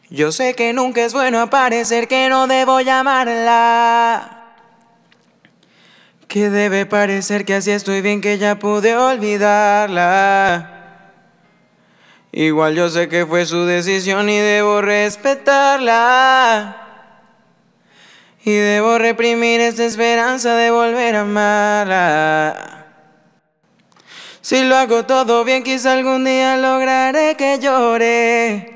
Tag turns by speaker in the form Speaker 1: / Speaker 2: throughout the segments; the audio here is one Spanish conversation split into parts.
Speaker 1: Yo sé que nunca es bueno aparecer, que no debo llamarla, que debe parecer que así estoy bien, que ya pude olvidarla. Igual yo sé que fue su decisión y debo respetarla. Y debo reprimir esta esperanza de volver a amarla. Si lo hago todo bien, quizá algún día lograré que llore.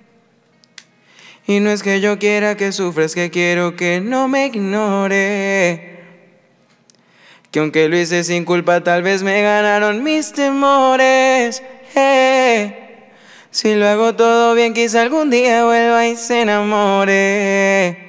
Speaker 1: Y no es que yo quiera que sufra, es que quiero que no me ignore. Que aunque lo hice sin culpa, tal vez me ganaron mis temores. Si lo hago todo bien, quizá algún día vuelva y se enamore.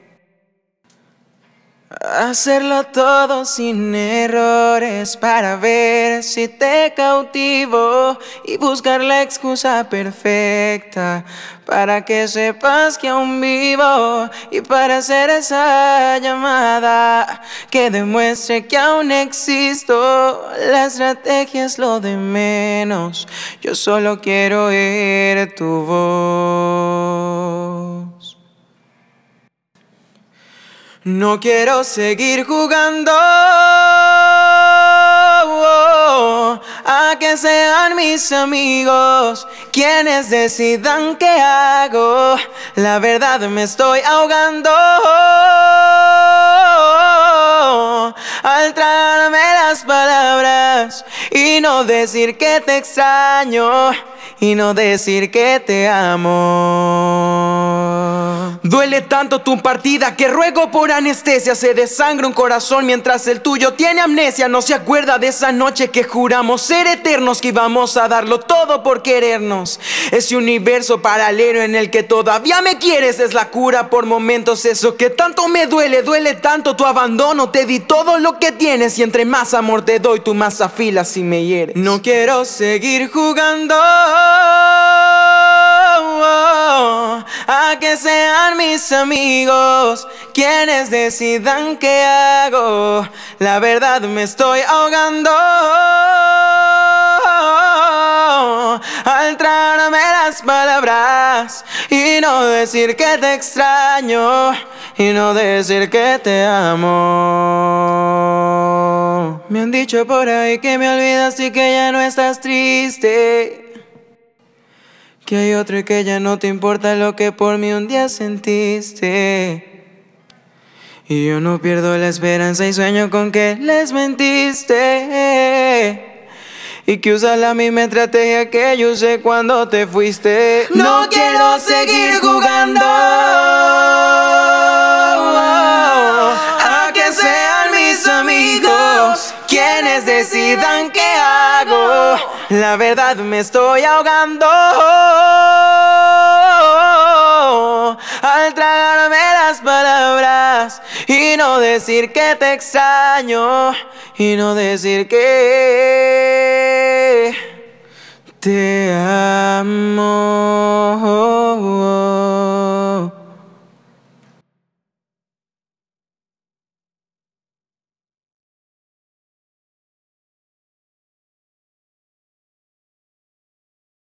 Speaker 1: Hacerlo todo sin errores para ver si te cautivo y buscar la excusa perfecta para que sepas que aún vivo y para hacer esa llamada que demuestre que aún existo. La estrategia es lo de menos, yo solo quiero oír tu voz. No quiero seguir jugando a que sean mis amigos quienes decidan qué hago. La verdad me estoy ahogando al tragarme las palabras y no decir que te extraño y no decir que te amo. Duele tanto tu partida que ruego por anestesia. Se desangra un corazón mientras el tuyo tiene amnesia. No se acuerda de esa noche que juramos ser eternos, que íbamos a darlo todo por querernos. Ese universo paralelo en el que todavía me quieres es la cura por momentos. Eso que tanto me duele, duele tanto tu abandono. Te di todo lo que tienes y entre más amor te doy, tú más afilas y me hieres. No quiero seguir jugando a que sean mis amigos quienes decidan qué hago. La verdad me estoy ahogando al tragarme las palabras y no decir que te extraño y no decir que te amo. Me han dicho por ahí que me olvidas y que ya no estás triste, que hay otro y que ya no te importa lo que por mí un día sentiste. Y yo no pierdo la esperanza y sueño con que les mentiste, y que usas la misma estrategia que yo usé cuando te fuiste. No quiero seguir jugando a que sean mis amigos quienes decidan qué hago. La verdad me estoy ahogando al tragarme las palabras y no decir que te extraño y no decir que te amo.